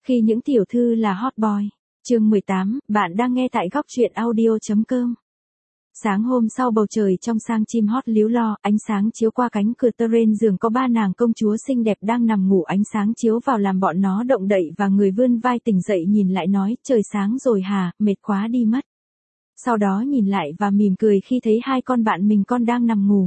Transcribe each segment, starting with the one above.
Khi những tiểu thư là hot boy. Chương 18, bạn đang nghe tại góc truyện audio.com. Sáng hôm sau bầu trời trong sang chim hót líu lo, ánh sáng chiếu qua cánh cửa terrain giường có ba nàng công chúa xinh đẹp đang nằm ngủ, ánh sáng chiếu vào làm bọn nó động đậy và người vươn vai tỉnh dậy nhìn lại nói, trời sáng rồi hả, mệt quá đi mất. Sau đó nhìn lại và mỉm cười khi thấy hai con bạn mình con đang nằm ngủ.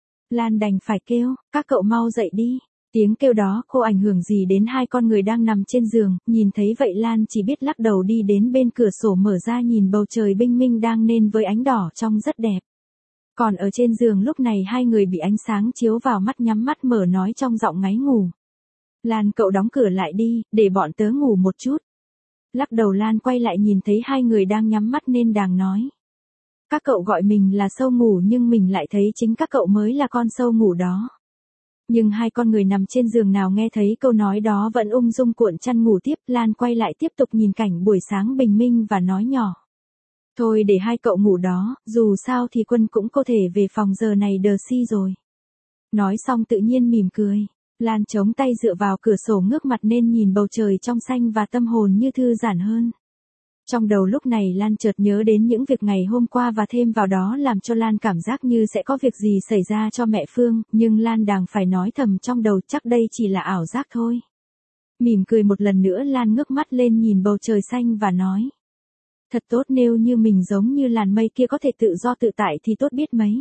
Lan đành phải kêu, các cậu mau dậy đi. Tiếng kêu đó không ảnh hưởng gì đến hai con người đang nằm trên giường, nhìn thấy vậy Lan chỉ biết lắc đầu đi đến bên cửa sổ mở ra nhìn bầu trời bình minh đang nên với ánh đỏ trông rất đẹp. Còn ở trên giường lúc này hai người bị ánh sáng chiếu vào mắt nhắm mắt mở nói trong giọng ngáy ngủ. Lan cậu đóng cửa lại đi, để bọn tớ ngủ một chút. Lắc đầu Lan quay lại nhìn thấy hai người đang nhắm mắt nên đàng nói. Các cậu gọi mình là sâu ngủ nhưng mình lại thấy chính các cậu mới là con sâu ngủ đó. Nhưng hai con người nằm trên giường nào nghe thấy câu nói đó vẫn ung dung cuộn chăn ngủ tiếp. Lan quay lại tiếp tục nhìn cảnh buổi sáng bình minh và nói nhỏ. Thôi để hai cậu ngủ đó, dù sao thì Quân cũng có thể về phòng giờ này đờ si rồi. Nói xong tự nhiên mỉm cười. Lan chống tay dựa vào cửa sổ ngước mặt nên nhìn bầu trời trong xanh và tâm hồn như thư giãn hơn. Trong đầu lúc này Lan chợt nhớ đến những việc ngày hôm qua và thêm vào đó làm cho Lan cảm giác như sẽ có việc gì xảy ra cho mẹ Phương, nhưng Lan đành phải nói thầm trong đầu chắc đây chỉ là ảo giác thôi. Mỉm cười một lần nữa Lan ngước mắt lên nhìn bầu trời xanh và nói. Thật tốt, nếu như mình giống như làn mây kia có thể tự do tự tại thì tốt biết mấy.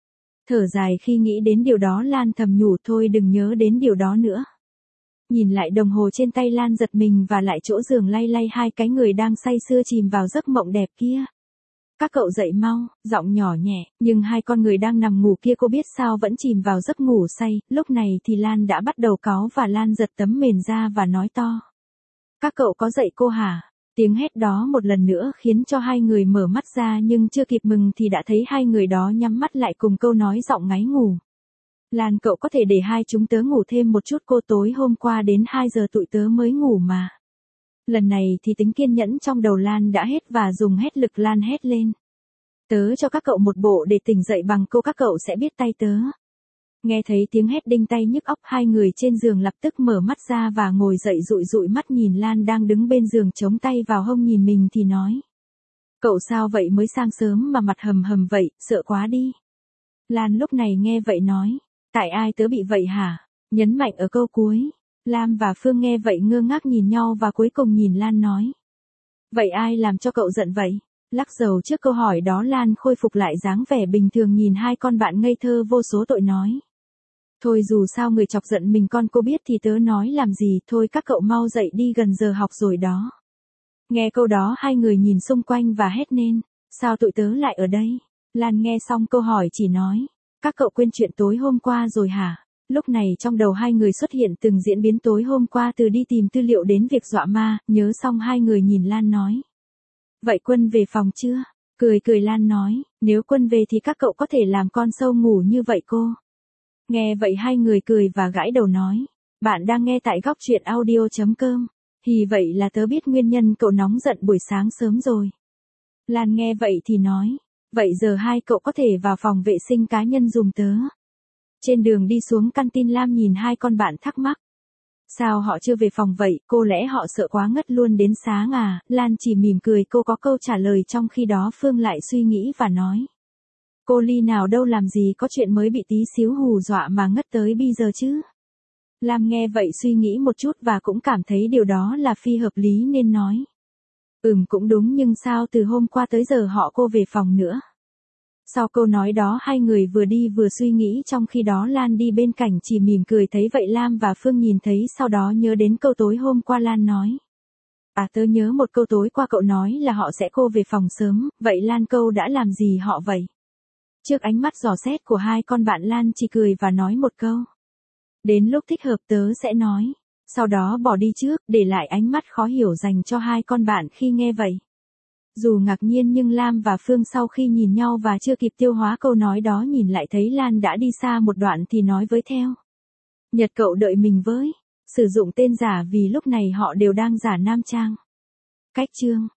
Thở dài khi nghĩ đến điều đó Lan thầm nhủ thôi đừng nhớ đến điều đó nữa. Nhìn lại đồng hồ trên tay Lan giật mình và lại chỗ giường lay lay hai cái người đang say sưa chìm vào giấc mộng đẹp kia. Các cậu dậy mau, giọng nhỏ nhẹ, nhưng hai con người đang nằm ngủ kia cô biết sao vẫn chìm vào giấc ngủ say. Lúc này thì Lan đã bắt đầu cáu và Lan giật tấm mền ra và nói to. Các cậu có dậy cô hả? Tiếng hét đó một lần nữa khiến cho hai người mở mắt ra nhưng chưa kịp mừng thì đã thấy hai người đó nhắm mắt lại cùng câu nói giọng ngáy ngủ. Lan cậu có thể để hai chúng tớ ngủ thêm một chút, cô tối hôm qua đến 2 giờ tụi tớ mới ngủ mà. Lần này thì tính kiên nhẫn trong đầu Lan đã hết và dùng hết lực Lan hét lên. Tớ cho các cậu một bộ để tỉnh dậy bằng cô, các cậu sẽ biết tay tớ. Nghe thấy tiếng hét đinh tai nhức óc hai người trên giường lập tức mở mắt ra và ngồi dậy dụi dụi mắt nhìn Lan đang đứng bên giường chống tay vào hông nhìn mình thì nói. Cậu sao vậy, mới sang sớm mà mặt hầm hầm vậy, sợ quá đi. Lan lúc này nghe vậy nói. Tại ai tớ bị vậy hả? Nhấn mạnh ở câu cuối. Lam và Phương nghe vậy ngơ ngác nhìn nhau và cuối cùng nhìn Lan nói. Vậy ai làm cho cậu giận vậy? Lắc đầu trước câu hỏi đó Lan khôi phục lại dáng vẻ bình thường nhìn hai con bạn ngây thơ vô số tội nói. Thôi dù sao người chọc giận mình con cô biết thì tớ nói làm gì, thôi các cậu mau dậy đi gần giờ học rồi đó. Nghe câu đó hai người nhìn xung quanh và hét lên. Sao tụi tớ lại ở đây? Lan nghe xong câu hỏi chỉ nói. Các cậu quên chuyện tối hôm qua rồi hả? Lúc này trong đầu hai người xuất hiện từng diễn biến tối hôm qua từ đi tìm tư liệu đến việc dọa ma, nhớ xong hai người nhìn Lan nói. Vậy Quân về phòng chưa? Cười cười Lan nói, nếu Quân về thì các cậu có thể làm con sâu ngủ như vậy cô. Nghe vậy hai người cười và gãi đầu nói. Bạn đang nghe tại góc truyện audio.com. Thì vậy là tớ biết nguyên nhân cậu nóng giận buổi sáng sớm rồi. Lan nghe vậy thì nói. Vậy giờ hai cậu có thể vào phòng vệ sinh cá nhân dùng tớ. Trên đường đi xuống canteen Lam nhìn hai con bạn thắc mắc. Sao họ chưa về phòng vậy, cô lẽ họ sợ quá ngất luôn đến sáng à? Lan chỉ mỉm cười cô có câu trả lời trong khi đó Phương lại suy nghĩ và nói. Cô Ly nào đâu làm gì có chuyện mới bị tí xíu hù dọa mà ngất tới bây giờ chứ. Lam nghe vậy suy nghĩ một chút và cũng cảm thấy điều đó là phi hợp lý nên nói. Cũng đúng nhưng sao từ hôm qua tới giờ họ cô về phòng nữa. Sau câu nói đó hai người vừa đi vừa suy nghĩ trong khi đó Lan đi bên cạnh chỉ mỉm cười thấy vậy Lam và Phương nhìn thấy sau đó nhớ đến câu tối hôm qua Lan nói. À tớ nhớ một câu tối qua cậu nói là họ sẽ cô về phòng sớm, vậy Lan câu đã làm gì họ vậy? Trước ánh mắt dò xét của hai con bạn Lan chỉ cười và nói một câu. Đến lúc thích hợp tớ sẽ nói. Sau đó bỏ đi trước, để lại ánh mắt khó hiểu dành cho hai con bạn khi nghe vậy. Dù ngạc nhiên nhưng Lam và Phương sau khi nhìn nhau và chưa kịp tiêu hóa câu nói đó nhìn lại thấy Lan đã đi xa một đoạn thì nói với theo. Nhật cậu đợi mình với. Sử dụng tên giả vì lúc này họ đều đang giả nam trang. Cách chương.